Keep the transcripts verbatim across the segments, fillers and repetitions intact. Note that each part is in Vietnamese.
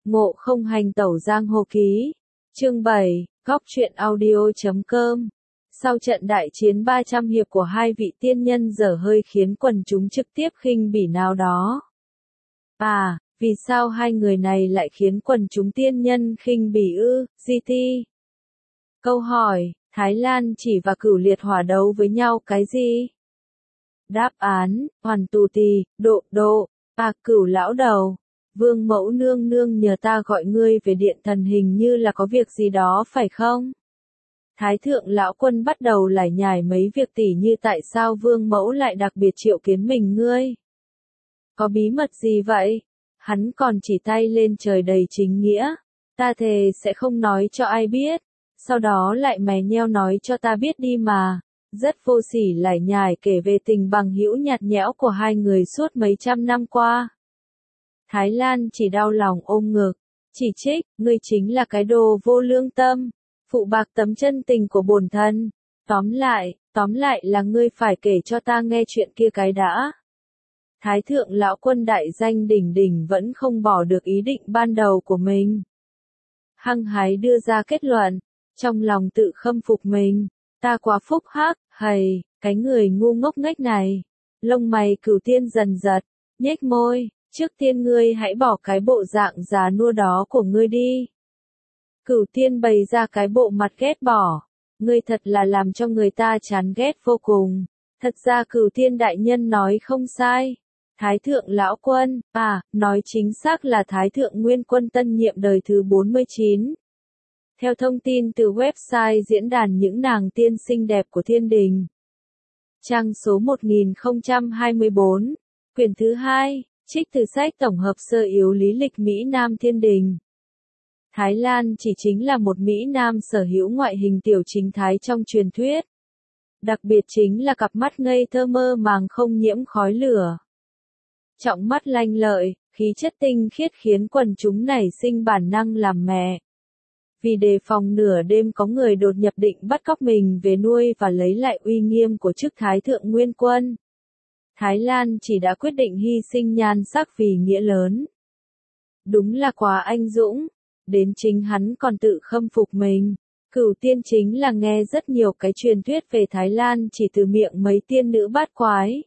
Ngộ không hành tẩu giang hồ ký. Chương bảy, góc truyện audio chấm com. Sau trận đại chiến ba trăm hiệp của hai vị tiên nhân dở hơi khiến quần chúng trực tiếp khinh bỉ nào đó. À, vì sao hai người này lại khiến quần chúng tiên nhân khinh bỉ ư, giê tê? Câu hỏi, Thái Lan Chỉ và Cửu Liệt Hỏa đấu với nhau cái gì? Đáp án, Hoàn Tù Tì, Độ Độ, à Cửu lão đầu. Vương mẫu nương nương nhờ ta gọi ngươi về điện thần hình như là có việc gì đó phải không? Thái thượng lão quân bắt đầu lải nhải mấy việc tỉ như tại sao vương mẫu lại đặc biệt triệu kiến mình ngươi. Có bí mật gì vậy? Hắn còn chỉ tay lên trời đầy chính nghĩa. Ta thề sẽ không nói cho ai biết. Sau đó lại mè nheo nói cho ta biết đi mà. Rất vô sỉ lải nhải kể về tình bằng hữu nhạt nhẽo của hai người suốt mấy trăm năm qua. Thái Lan Chỉ đau lòng ôm ngực, chỉ trích, ngươi chính là cái đồ vô lương tâm, phụ bạc tấm chân tình của bổn thân. Tóm lại, tóm lại là ngươi phải kể cho ta nghe chuyện kia cái đã. Thái thượng lão quân đại danh đỉnh đỉnh vẫn không bỏ được ý định ban đầu của mình. Hăng hái đưa ra kết luận, trong lòng tự khâm phục mình, ta quá phúc hắc, hầy, cái người ngu ngốc nghếch này. Lông mày Cửu Tiên dần giật, nhếch môi. Trước tiên ngươi hãy bỏ cái bộ dạng già nua đó của ngươi đi. Cửu Tiên bày ra cái bộ mặt ghét bỏ. Ngươi thật là làm cho người ta chán ghét vô cùng. Thật ra Cửu Tiên đại nhân nói không sai. Thái thượng lão quân, à, nói chính xác là Thái thượng nguyên quân tân nhiệm đời thứ bốn mươi chín. Theo thông tin từ website diễn đàn những nàng tiên xinh đẹp của thiên đình. Trang số một nghìn không trăm hai mươi bốn, quyển thứ hai. Trích từ sách tổng hợp sơ yếu lý lịch Mỹ Nam thiên đình. Thái Lan Chỉ chính là một Mỹ Nam sở hữu ngoại hình tiểu chính thái trong truyền thuyết. Đặc biệt chính là cặp mắt ngây thơ mơ màng không nhiễm khói lửa. Trọng mắt lanh lợi, khí chất tinh khiết khiến quần chúng nảy sinh bản năng làm mẹ. Vì đề phòng nửa đêm có người đột nhập định bắt cóc mình về nuôi và lấy lại uy nghiêm của chức Thái thượng nguyên quân. Thái Lan Chỉ đã quyết định hy sinh nhan sắc vì nghĩa lớn. Đúng là quá anh dũng, đến chính hắn còn tự khâm phục mình. Cửu Tiên chính là nghe rất nhiều cái truyền thuyết về Thái Lan Chỉ từ miệng mấy tiên nữ bát quái.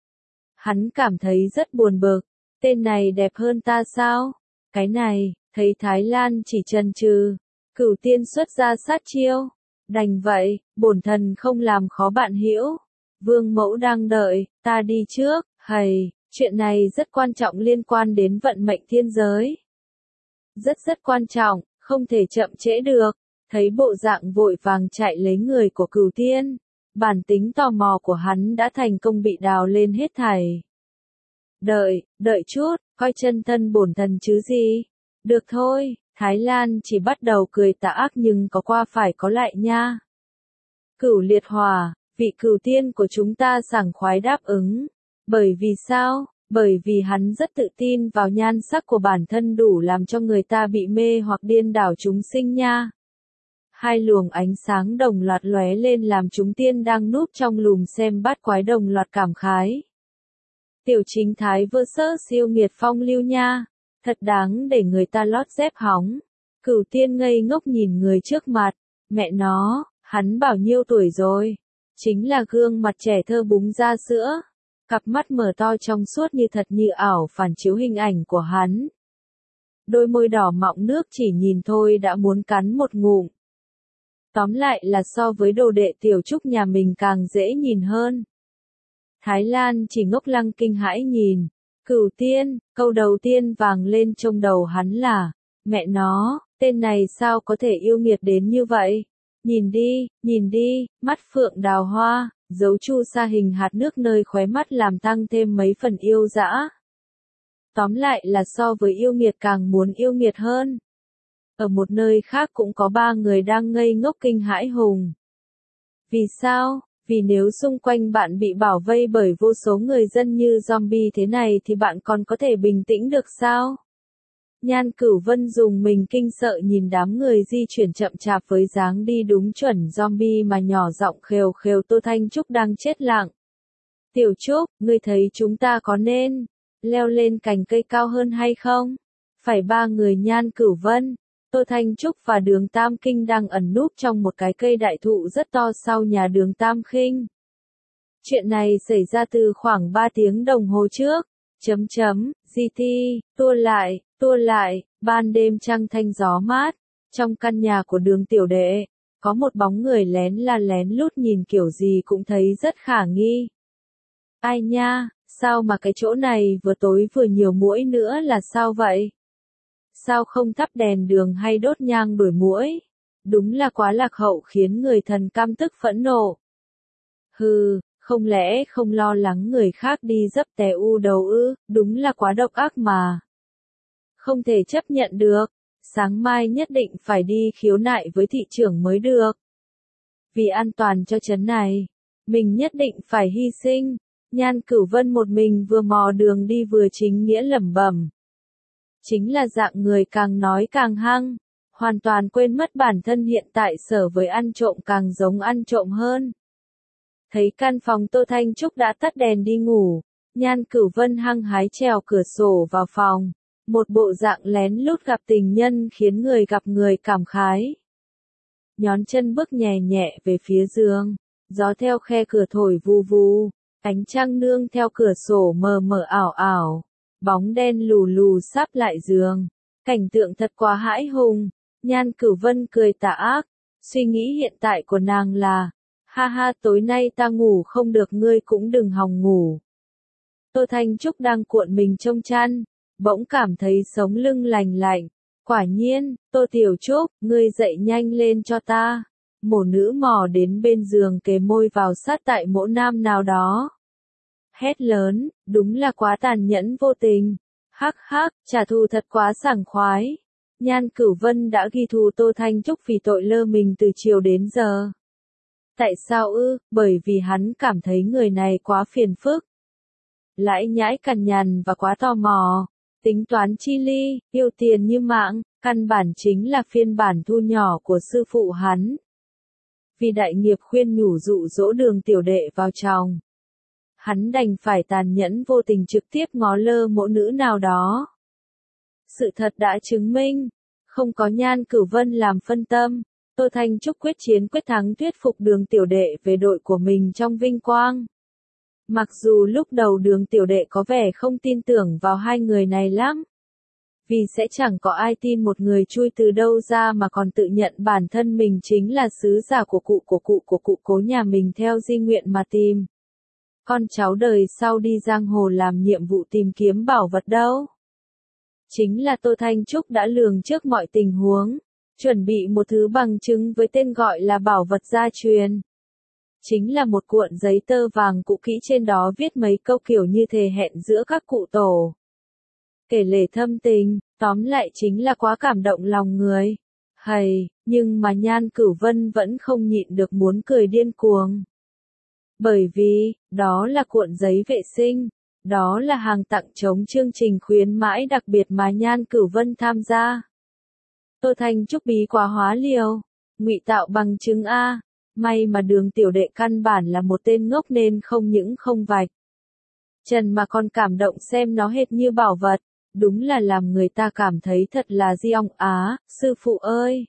Hắn cảm thấy rất buồn bực, tên này đẹp hơn ta sao? Cái này, thấy Thái Lan Chỉ chần chừ, Cửu Tiên xuất ra sát chiêu. Đành vậy, bổn thần không làm khó bạn hữu. Vương mẫu đang đợi, ta đi trước, hầy, chuyện này rất quan trọng liên quan đến vận mệnh thiên giới. Rất rất quan trọng, không thể chậm trễ được. Thấy bộ dạng vội vàng chạy lấy người của Cửu Tiên, bản tính tò mò của hắn đã thành công bị đào lên hết thảy. Đợi, đợi chút, coi chân thân bổn thần chứ gì. Được thôi, Thái Lan Chỉ bắt đầu cười tà ác nhưng có qua phải có lại nha. Cửu Liệt Hỏa, vị Cửu Tiên của chúng ta sảng khoái đáp ứng. Bởi vì sao? Bởi vì hắn rất tự tin vào nhan sắc của bản thân đủ làm cho người ta bị mê hoặc điên đảo chúng sinh nha. Hai luồng ánh sáng đồng loạt lóe lên làm chúng tiên đang núp trong lùm xem bát quái đồng loạt cảm khái. Tiểu chính thái vơ sơ siêu nghiệt phong lưu nha. Thật đáng để người ta lót dép hóng. Cửu Tiên ngây ngốc nhìn người trước mặt. Mẹ nó, hắn bao nhiêu tuổi rồi? Chính là gương mặt trẻ thơ búng ra sữa. Cặp mắt mở to trong suốt như thật như ảo phản chiếu hình ảnh của hắn. Đôi môi đỏ mọng nước chỉ nhìn thôi đã muốn cắn một ngụm. Tóm lại là so với đồ đệ tiểu trúc nhà mình càng dễ nhìn hơn. Thái Lan Chỉ ngốc lăng kinh hãi nhìn. Cửu Tiên, câu đầu tiên vàng lên trong đầu hắn là, mẹ nó, tên này sao có thể yêu nghiệt đến như vậy? Nhìn đi, nhìn đi, mắt phượng đào hoa, dấu chu sa hình hạt nước nơi khóe mắt làm tăng thêm mấy phần yêu dã. Tóm lại là so với yêu nghiệt càng muốn yêu nghiệt hơn. Ở một nơi khác cũng có ba người đang ngây ngốc kinh hãi hùng. Vì sao? Vì nếu xung quanh bạn bị bảo vây bởi vô số người dân như zombie thế này thì bạn còn có thể bình tĩnh được sao? Nhan Cửu Vân dùng mình kinh sợ nhìn đám người di chuyển chậm chạp với dáng đi đúng chuẩn zombie mà nhỏ giọng khều khều Tô Thanh Trúc đang chết lặng. Tiểu Trúc, ngươi thấy chúng ta có nên leo lên cành cây cao hơn hay không? phải ba người Nhan Cửu Vân, Tô Thanh Trúc và Đường Tam Kinh đang ẩn núp trong một cái cây đại thụ rất to sau nhà Đường Tam Kinh. Chuyện này xảy ra từ khoảng ba tiếng đồng hồ trước. Chấm chấm, giê tê, tua lại, tua lại, ban đêm trăng thanh gió mát, trong căn nhà của Đường tiểu đệ, có một bóng người lén la lén lút nhìn kiểu gì cũng thấy rất khả nghi. Ai nha, sao mà cái chỗ này vừa tối vừa nhiều muỗi nữa là sao vậy? Sao không thắp đèn đường hay đốt nhang đuổi muỗi? Đúng là quá lạc hậu khiến người thần căm tức phẫn nộ. Hừ, không lẽ không lo lắng người khác đi dấp tè u đầu ư, đúng là quá độc ác mà. Không thể chấp nhận được, sáng mai nhất định phải đi khiếu nại với thị trưởng mới được. Vì an toàn cho trấn này, mình nhất định phải hy sinh. Nhan Cửu Vân một mình vừa mò đường đi vừa chính nghĩa lẩm bẩm. Chính là dạng người càng nói càng hăng, hoàn toàn quên mất bản thân hiện tại sở với ăn trộm càng giống ăn trộm hơn. Thấy căn phòng Tô Thanh Trúc đã tắt đèn đi ngủ, Nhan Cửu Vân hăng hái trèo cửa sổ vào phòng, một bộ dạng lén lút gặp tình nhân khiến người gặp người cảm khái. Nhón chân bước nhẹ nhẹ về phía giường, gió theo khe cửa thổi vù vù, ánh trăng nương theo cửa sổ mờ mờ ảo ảo, bóng đen lù lù sáp lại giường, cảnh tượng thật quá hãi hùng. Nhan Cửu Vân cười tà ác, suy nghĩ hiện tại của nàng là, ha ha tối nay ta ngủ không được ngươi cũng đừng hòng ngủ. Tô Thanh Trúc đang cuộn mình trong chăn, bỗng cảm thấy sống lưng lành lạnh, quả nhiên, Tô Tiểu Trúc, ngươi dậy nhanh lên cho ta. Mổ nữ mò đến bên giường kề môi vào sát tại mỗ nam nào đó. Hét lớn, đúng là quá tàn nhẫn vô tình. Hắc hắc, trả thù thật quá sảng khoái. Nhan Cửu Vân đã ghi thù Tô Thanh Trúc vì tội lơ mình từ chiều đến giờ. Tại sao ư? Bởi vì hắn cảm thấy người này quá phiền phức. Lãi nhãi cằn nhằn và quá tò mò. Tính toán chi ly, yêu tiền như mạng, căn bản chính là phiên bản thu nhỏ của sư phụ hắn. Vì đại nghiệp khuyên nhủ dụ dỗ Đường tiểu đệ vào chồng, hắn đành phải tàn nhẫn vô tình trực tiếp ngó lơ mỗ nữ nào đó. Sự thật đã chứng minh, không có Nhan Cửu Vân làm phân tâm, Tô Thanh Trúc quyết chiến quyết thắng thuyết phục Đường tiểu đệ về đội của mình trong vinh quang. Mặc dù lúc đầu Đường tiểu đệ có vẻ không tin tưởng vào hai người này lắm. Vì sẽ chẳng có ai tin một người chui từ đâu ra mà còn tự nhận bản thân mình chính là sứ giả của cụ của cụ của cụ cố nhà mình theo di nguyện mà tìm. Con cháu đời sau đi giang hồ làm nhiệm vụ tìm kiếm bảo vật đâu. Chính là Tô Thanh Trúc đã lường trước mọi tình huống, chuẩn bị một thứ bằng chứng với tên gọi là bảo vật gia truyền. Chính là một cuộn giấy tơ vàng cũ kỹ trên đó viết mấy câu kiểu như thề hẹn giữa các cụ tổ. Kể lể thâm tình, tóm lại chính là quá cảm động lòng người. Hầy, nhưng mà Nhan Cửu Vân vẫn không nhịn được muốn cười điên cuồng. Bởi vì, đó là cuộn giấy vệ sinh, đó là hàng tặng chống chương trình khuyến mãi đặc biệt mà Nhan Cửu Vân tham gia. Tô Thanh Trúc bí quá hóa liều, ngụy tạo bằng chứng A, may mà Đường tiểu đệ căn bản là một tên ngốc nên không những không vạch trần mà còn cảm động xem nó hệt như bảo vật. Đúng là làm người ta cảm thấy thật là di ong á, sư phụ ơi.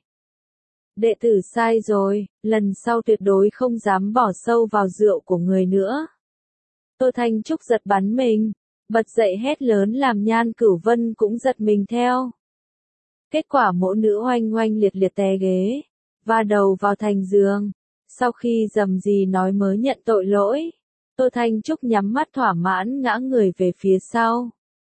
Đệ tử sai rồi, lần sau tuyệt đối không dám bỏ sâu vào rượu của người nữa. Tô Thanh Trúc giật bắn mình, bật dậy hét lớn làm Nhan Cửu Vân cũng giật mình theo. Kết quả mỗ nữ oanh oanh liệt liệt té ghế, va đầu vào thành giường. Sau khi dầm gì nói mới nhận tội lỗi, Tô Thanh Trúc nhắm mắt thỏa mãn ngã người về phía sau.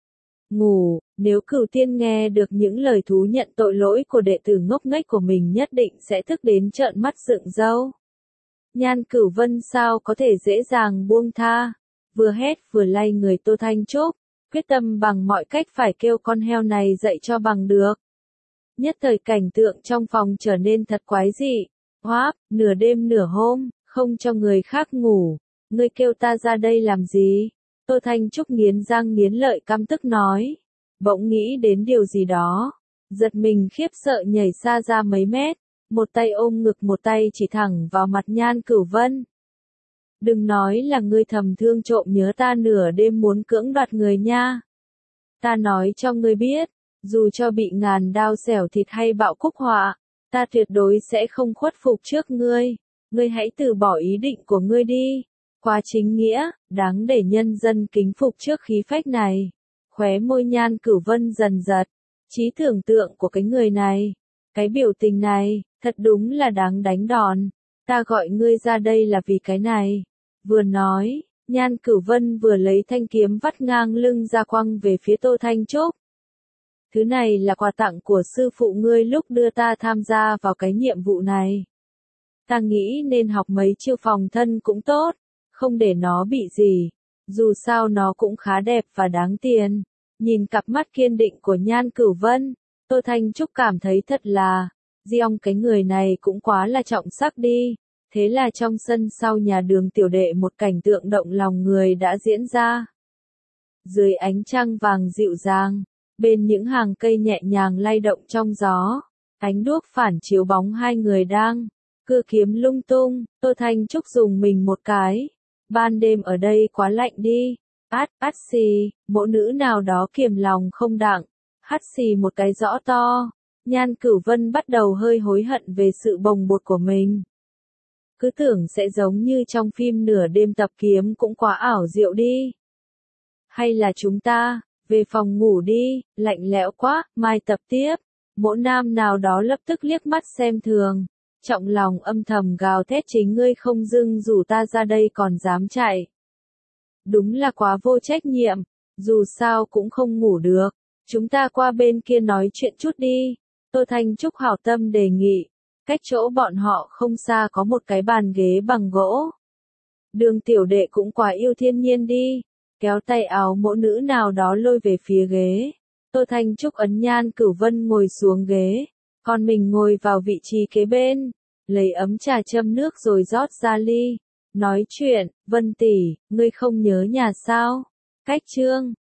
Ngủ, nếu Cửu Tiên nghe được những lời thú nhận tội lỗi của đệ tử ngốc nghếch của mình nhất định sẽ thức đến trợn mắt dựng râu. Nhan Cửu Vân sao có thể dễ dàng buông tha, vừa hét vừa lay người Tô Thanh Trúc, quyết tâm bằng mọi cách phải kêu con heo này dậy cho bằng được. Nhất thời cảnh tượng trong phòng trở nên thật quái dị, hoáp, nửa đêm nửa hôm, không cho người khác ngủ, ngươi kêu ta ra đây làm gì? Tô Thanh Trúc nghiến răng nghiến lợi căm tức nói, bỗng nghĩ đến điều gì đó, giật mình khiếp sợ nhảy xa ra mấy mét, một tay ôm ngực một tay chỉ thẳng vào mặt Nhan Cửu Vân. Đừng nói là ngươi thầm thương trộm nhớ ta nửa đêm muốn cưỡng đoạt người nha. Ta nói cho ngươi biết, Dù cho bị ngàn đao xẻo thịt hay bạo khúc họa, ta tuyệt đối sẽ không khuất phục trước ngươi. Ngươi hãy từ bỏ ý định của ngươi đi. Quá chính nghĩa, đáng để nhân dân kính phục trước khí phách này. Khóe môi Nhan Cửu Vân dần giật. Trí tưởng tượng của cái người này, cái biểu tình này, thật đúng là đáng đánh đòn. Ta gọi ngươi ra đây là vì cái này. Vừa nói, Nhan Cửu Vân vừa lấy thanh kiếm vắt ngang lưng ra quăng về phía Tô Thanh Trúc. Thứ này là quà tặng của sư phụ ngươi lúc đưa ta tham gia vào cái nhiệm vụ này. Ta nghĩ nên học mấy chiêu phòng thân cũng tốt, không để nó bị gì. Dù sao nó cũng khá đẹp và đáng tiền. Nhìn cặp mắt kiên định của Nhan Cửu Vân, Tô Thanh Trúc cảm thấy thật là, Diong cái người này cũng quá là trọng sắc đi. Thế là trong sân sau nhà Đường tiểu đệ một cảnh tượng động lòng người đã diễn ra. Dưới ánh trăng vàng dịu dàng, bên những hàng cây nhẹ nhàng lay động trong gió, ánh đuốc phản chiếu bóng hai người đang cưa kiếm lung tung. Tô Thanh Trúc dùng mình một cái. Ban đêm ở đây quá lạnh đi. Át, át xì, mộ nữ nào đó kiềm lòng không đặng, hắt xì một cái rõ to. Nhan Cửu Vân bắt đầu hơi hối hận về sự bồng bột của mình. Cứ tưởng sẽ giống như trong phim nửa đêm tập kiếm cũng quá ảo diệu đi. Hay là chúng ta, về phòng ngủ đi, lạnh lẽo quá, mai tập tiếp. Mộ nam nào đó lập tức liếc mắt xem thường. Trọng lòng âm thầm gào thét chính ngươi không dưng rủ ta ra đây còn dám chạy. Đúng là quá vô trách nhiệm, dù sao cũng không ngủ được. Chúng ta qua bên kia nói chuyện chút đi. Tô Thanh Trúc hảo tâm đề nghị. Cách chỗ bọn họ không xa có một cái bàn ghế bằng gỗ. Đường tiểu đệ cũng quá yêu thiên nhiên đi. Kéo tay áo mộ nữ nào đó lôi về phía ghế. Tô Thanh Trúc ấn Nhan Cửu Vân ngồi xuống ghế. Còn mình ngồi vào vị trí kế bên. Lấy ấm trà châm nước rồi rót ra ly. Nói chuyện, Vân tỷ, ngươi không nhớ nhà sao? Cách chương